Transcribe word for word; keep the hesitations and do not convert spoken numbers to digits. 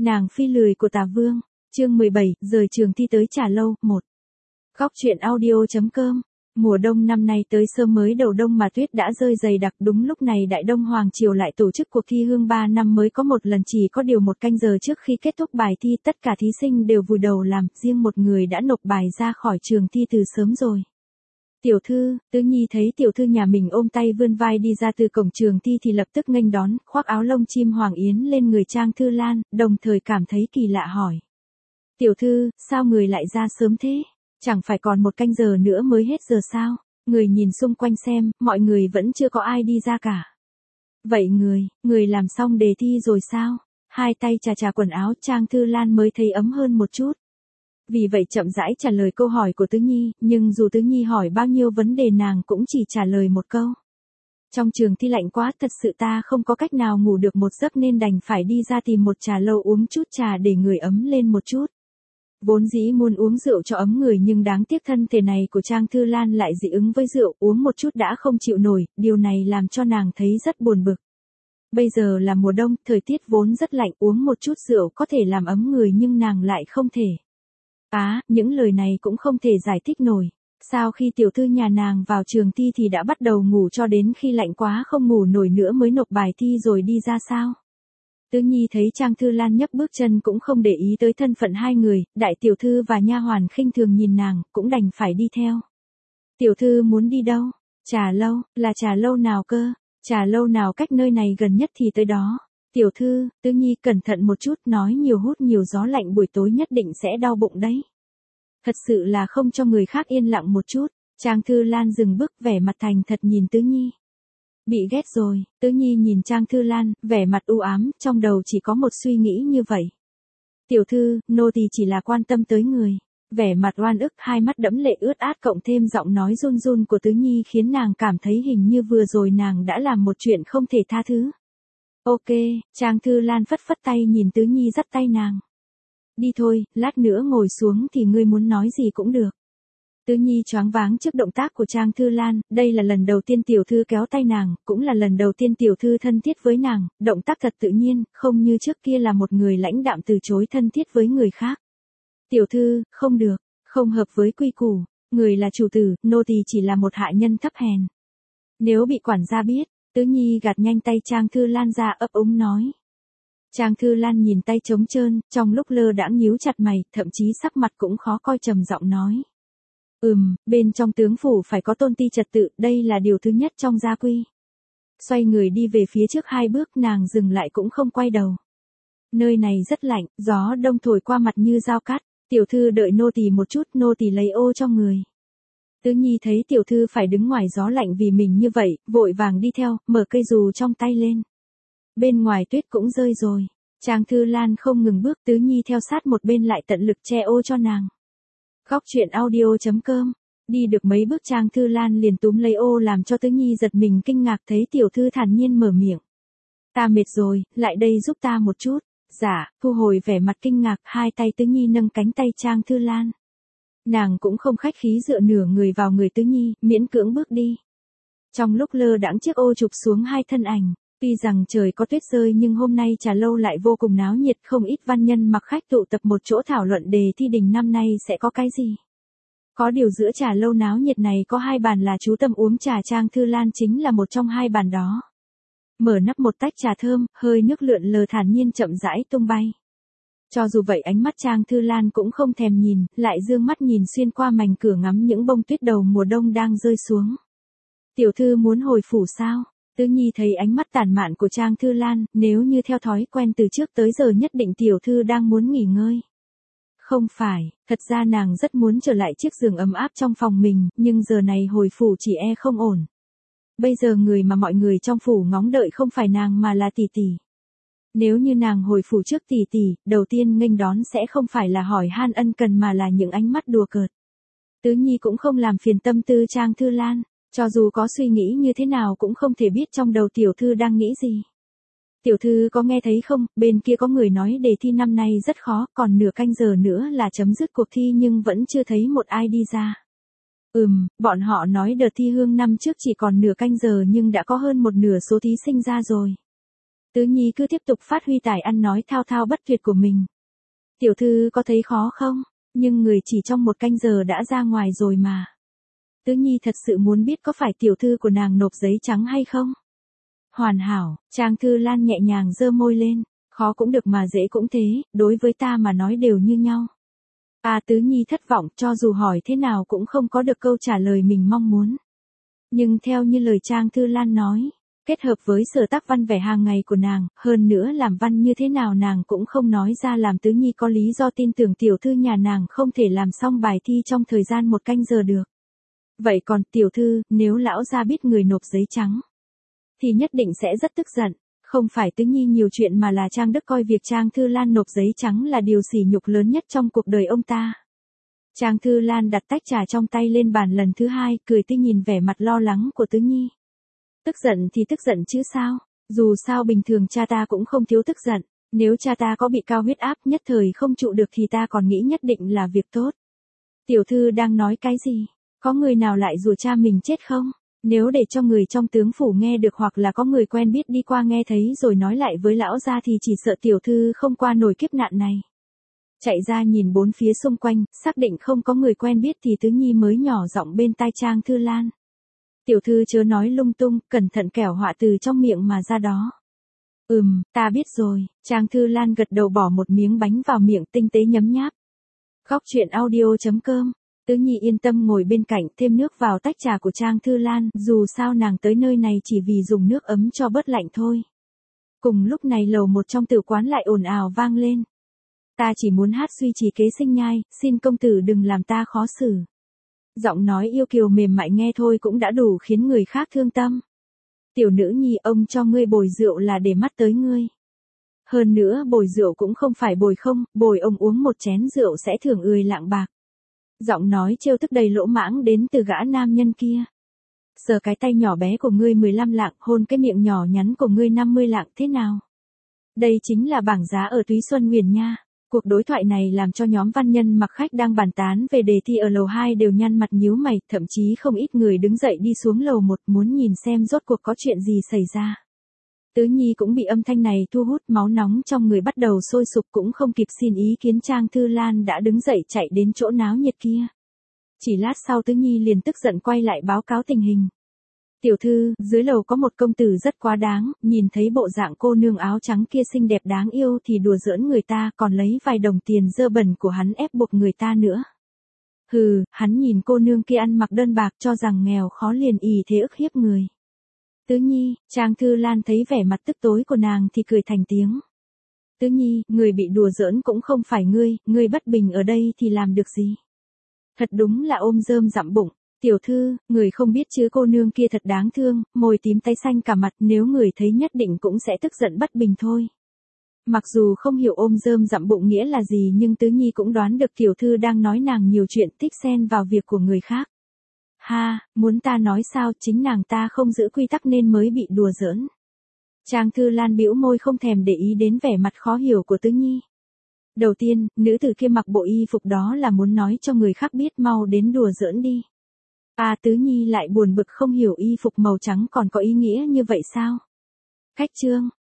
Nàng phi lười của Tà Vương, chương mười bảy, rời trường thi tới Trà Lâu, một. Góc truyện audio.com. Mùa đông năm nay tới sớm mới đầu đông mà tuyết đã rơi dày đặc, đúng lúc này Đại Đông Hoàng Triều lại tổ chức cuộc thi hương ba năm mới có một lần, chỉ có điều một canh giờ trước khi kết thúc bài thi tất cả thí sinh đều vùi đầu làm, riêng một người đã nộp bài ra khỏi trường thi từ sớm rồi. Tiểu thư, Tứ Nhi thấy tiểu thư nhà mình ôm tay vươn vai đi ra từ cổng trường thi thì lập tức nghênh đón, khoác áo lông chim hoàng yến lên người Trang Thư Lan, đồng thời cảm thấy kỳ lạ hỏi. Tiểu thư, sao người lại ra sớm thế? Chẳng phải còn một canh giờ nữa mới hết giờ sao? Người nhìn xung quanh xem, mọi người vẫn chưa có ai đi ra cả. Vậy người, người làm xong đề thi rồi sao? Hai tay chà chà quần áo, Trang Thư Lan mới thấy ấm hơn một chút. Vì vậy chậm rãi trả lời câu hỏi của Tứ Nhi, nhưng dù Tứ Nhi hỏi bao nhiêu vấn đề nàng cũng chỉ trả lời một câu. Trong trường thi lạnh quá, thật sự ta không có cách nào ngủ được một giấc nên đành phải đi ra tìm một trà lâu uống chút trà để người ấm lên một chút. Vốn dĩ muốn uống rượu cho ấm người nhưng đáng tiếc thân thể này của Trang Thư Lan lại dị ứng với rượu, uống một chút đã không chịu nổi, điều này làm cho nàng thấy rất buồn bực. Bây giờ là mùa đông, thời tiết vốn rất lạnh, uống một chút rượu có thể làm ấm người nhưng nàng lại không thể. Á, à, những lời này cũng không thể giải thích nổi. Sao khi tiểu thư nhà nàng vào trường thi thì đã bắt đầu ngủ cho đến khi lạnh quá không ngủ nổi nữa mới nộp bài thi rồi đi ra sao? Tứ Nhi thấy Trang Thư Lan nhấc bước chân cũng không để ý tới thân phận hai người, đại tiểu thư và nha hoàn khinh thường nhìn nàng, cũng đành phải đi theo. Tiểu thư muốn đi đâu? Trà lâu, là trà lâu nào cơ? Trà lâu nào cách nơi này gần nhất thì tới đó. Tiểu thư, Tứ Nhi cẩn thận một chút, nói nhiều hút nhiều gió lạnh buổi tối nhất định sẽ đau bụng đấy. Thật sự là không cho người khác yên lặng một chút. Trang Thư Lan dừng bước, vẻ mặt thành thật nhìn Tứ Nhi. Bị ghét rồi, Tứ Nhi nhìn Trang Thư Lan, vẻ mặt u ám, trong đầu chỉ có một suy nghĩ như vậy. Tiểu thư, nô tỳ chỉ là quan tâm tới người. Vẻ mặt oan ức, hai mắt đẫm lệ ướt át cộng thêm giọng nói run run của Tứ Nhi khiến nàng cảm thấy hình như vừa rồi nàng đã làm một chuyện không thể tha thứ. Ok, Trang Thư Lan phất phất tay nhìn Tứ Nhi dắt tay nàng. Đi thôi, lát nữa ngồi xuống thì ngươi muốn nói gì cũng được. Tứ Nhi choáng váng trước động tác của Trang Thư Lan, đây là lần đầu tiên tiểu thư kéo tay nàng, cũng là lần đầu tiên tiểu thư thân thiết với nàng, động tác thật tự nhiên, không như trước kia là một người lãnh đạm từ chối thân thiết với người khác. Tiểu thư, không được, không hợp với quy củ, người là chủ tử, nô tỳ chỉ là một hạ nhân thấp hèn. Nếu bị quản gia biết, Tứ Nhi gạt nhanh tay Trang Thư Lan ra ấp úng nói. Trang Thư Lan nhìn tay trống trơn, trong lúc lơ đãng nhíu chặt mày, thậm chí sắc mặt cũng khó coi, trầm giọng nói. Ừm, bên trong tướng phủ phải có tôn ti trật tự, đây là điều thứ nhất trong gia quy. Xoay người đi về phía trước hai bước, nàng dừng lại cũng không quay đầu. Nơi này rất lạnh, gió đông thổi qua mặt như dao cắt, tiểu thư đợi nô tỳ một chút, nô tỳ lấy ô cho người. Tứ Nhi thấy tiểu thư phải đứng ngoài gió lạnh vì mình như vậy, vội vàng đi theo, mở cây dù trong tay lên. Bên ngoài tuyết cũng rơi rồi, Trang Thư Lan không ngừng bước, Tứ Nhi theo sát một bên lại tận lực che ô cho nàng. Góc truyện audio.com. Đi được mấy bước Trang Thư Lan liền túm lấy ô làm cho Tứ Nhi giật mình kinh ngạc thấy tiểu thư thản nhiên mở miệng. Ta mệt rồi, lại đây giúp ta một chút. Dạ, thu hồi vẻ mặt kinh ngạc, hai tay Tứ Nhi nâng cánh tay Trang Thư Lan. Nàng cũng không khách khí dựa nửa người vào người Tứ Nhi, miễn cưỡng bước đi. Trong lúc lơ đãng chiếc ô chụp xuống hai thân ảnh. Tuy rằng trời có tuyết rơi nhưng hôm nay trà lâu lại vô cùng náo nhiệt, không ít văn nhân mặc khách tụ tập một chỗ thảo luận đề thi đình năm nay sẽ có cái gì. Có điều giữa trà lâu náo nhiệt này có hai bàn là chú tâm uống trà, Trang Thư Lan chính là một trong hai bàn đó. Mở nắp một tách trà thơm, hơi nước lượn lờ thản nhiên chậm rãi tung bay. Cho dù vậy ánh mắt Trang Thư Lan cũng không thèm nhìn, lại dương mắt nhìn xuyên qua mảnh cửa ngắm những bông tuyết đầu mùa đông đang rơi xuống. Tiểu thư muốn hồi phủ sao? Tứ Nhi thấy ánh mắt tản mạn của Trang Thư Lan, nếu như theo thói quen từ trước tới giờ nhất định tiểu thư đang muốn nghỉ ngơi. Không phải, thật ra nàng rất muốn trở lại chiếc giường ấm áp trong phòng mình, nhưng giờ này hồi phủ chỉ e không ổn. Bây giờ người mà mọi người trong phủ ngóng đợi không phải nàng mà là tỷ tỷ. Nếu như nàng hồi phủ trước tỷ tỷ, đầu tiên nghênh đón sẽ không phải là hỏi han ân cần mà là những ánh mắt đùa cợt. Tứ Nhi cũng không làm phiền tâm tư Trang Thư Lan. Cho dù có suy nghĩ như thế nào cũng không thể biết trong đầu tiểu thư đang nghĩ gì. Tiểu thư có nghe thấy không, bên kia có người nói đề thi năm nay rất khó, còn nửa canh giờ nữa là chấm dứt cuộc thi nhưng vẫn chưa thấy một ai đi ra. Ừm, bọn họ nói đợt thi hương năm trước chỉ còn nửa canh giờ nhưng đã có hơn một nửa số thí sinh ra rồi. Tứ Nhi cứ tiếp tục phát huy tài ăn nói thao thao bất tuyệt của mình. Tiểu thư có thấy khó không? Nhưng người chỉ trong một canh giờ đã ra ngoài rồi mà. Tứ Nhi thật sự muốn biết có phải tiểu thư của nàng nộp giấy trắng hay không? Hoàn hảo, Trang Thư Lan nhẹ nhàng giơ môi lên, khó cũng được mà dễ cũng thế, đối với ta mà nói đều như nhau. À Tứ Nhi thất vọng, cho dù hỏi thế nào cũng không có được câu trả lời mình mong muốn. Nhưng theo như lời Trang Thư Lan nói, kết hợp với sở tác văn vẻ hàng ngày của nàng, hơn nữa làm văn như thế nào nàng cũng không nói ra, làm Tứ Nhi có lý do tin tưởng tiểu thư nhà nàng không thể làm xong bài thi trong thời gian một canh giờ được. Vậy còn tiểu thư, nếu lão gia biết người nộp giấy trắng, thì nhất định sẽ rất tức giận. Không phải Tứ Nhi nhiều chuyện mà là Trang Đức coi việc Trang Thư Lan nộp giấy trắng là điều sỉ nhục lớn nhất trong cuộc đời ông ta. Trang Thư Lan đặt tách trà trong tay lên bàn lần thứ hai, cười tươi nhìn vẻ mặt lo lắng của Tứ Nhi. Tức giận thì tức giận chứ sao, dù sao bình thường cha ta cũng không thiếu tức giận, nếu cha ta có bị cao huyết áp nhất thời không trụ được thì ta còn nghĩ nhất định là việc tốt. Tiểu thư đang nói cái gì, có người nào lại rủa cha mình chết không? Nếu để cho người trong tướng phủ nghe được hoặc là có người quen biết đi qua nghe thấy rồi nói lại với lão gia thì chỉ sợ tiểu thư không qua nổi kiếp nạn này. Chạy ra nhìn bốn phía xung quanh, xác định không có người quen biết thì Tứ Nhi mới nhỏ giọng bên tai Trang Thư Lan. Tiểu thư chớ nói lung tung, cẩn thận kẻo họa từ trong miệng mà ra đó. Ừm, ta biết rồi, Trang Thư Lan gật đầu bỏ một miếng bánh vào miệng tinh tế nhấm nháp. Góc truyện audio chấm com. Tứ Nhi yên tâm ngồi bên cạnh thêm nước vào tách trà của Trang Thư Lan, dù sao nàng tới nơi này chỉ vì dùng nước ấm cho bớt lạnh thôi. Cùng lúc này lầu một trong tử quán lại ồn ào vang lên. Ta chỉ muốn hát suy trì kế sinh nhai, xin công tử đừng làm ta khó xử. Giọng nói yêu kiều mềm mại nghe thôi cũng đã đủ khiến người khác thương tâm. Tiểu nữ nhi, ông cho ngươi bồi rượu là để mắt tới ngươi. Hơn nữa bồi rượu cũng không phải bồi không, bồi ông uống một chén rượu sẽ thưởng ười lạng bạc. Giọng nói trêu tức đầy lỗ mãng đến từ gã nam nhân kia. Sờ cái tay nhỏ bé của ngươi mười lăm lạng, hôn cái miệng nhỏ nhắn của ngươi năm mươi lạng, thế nào? Đây chính là bảng giá ở Túy Xuân Nguyền nha. Cuộc đối thoại này làm cho nhóm văn nhân mặc khách đang bàn tán về đề thi ở lầu hai đều nhăn mặt nhíu mày, thậm chí không ít người đứng dậy đi xuống lầu một muốn nhìn xem rốt cuộc có chuyện gì xảy ra. Tứ Nhi cũng bị âm thanh này thu hút, máu nóng trong người bắt đầu sôi sục, cũng không kịp xin ý kiến Trang Thư Lan đã đứng dậy chạy đến chỗ náo nhiệt kia. Chỉ lát sau Tứ Nhi liền tức giận quay lại báo cáo tình hình. Tiểu thư, dưới lầu có một công tử rất quá đáng, nhìn thấy bộ dạng cô nương áo trắng kia xinh đẹp đáng yêu thì đùa giỡn người ta, còn lấy vài đồng tiền dơ bẩn của hắn ép buộc người ta nữa. Hừ, hắn nhìn cô nương kia ăn mặc đơn bạc cho rằng nghèo khó liền ỷ thế ức hiếp người. Tứ Nhi, Trang Thư Lan thấy vẻ mặt tức tối của nàng thì cười thành tiếng. Tứ Nhi, người bị đùa giỡn cũng không phải ngươi, ngươi bất bình ở đây thì làm được gì? Thật đúng là ôm rơm dặm bụng. Tiểu thư, người không biết chứ cô nương kia thật đáng thương, môi tím tái xanh cả mặt, nếu người thấy nhất định cũng sẽ tức giận bất bình thôi. Mặc dù không hiểu ôm rơm dặm bụng nghĩa là gì nhưng Tứ Nhi cũng đoán được tiểu thư đang nói nàng nhiều chuyện tích xen vào việc của người khác. Ha, muốn ta nói sao, chính nàng ta không giữ quy tắc nên mới bị đùa giỡn. Trang Thư Lan bĩu môi không thèm để ý đến vẻ mặt khó hiểu của Tứ Nhi. Đầu tiên, nữ tử kia mặc bộ y phục đó là muốn nói cho người khác biết mau đến đùa giỡn đi. À Tứ Nhi lại buồn bực không hiểu y phục màu trắng còn có ý nghĩa như vậy sao? Khách trương,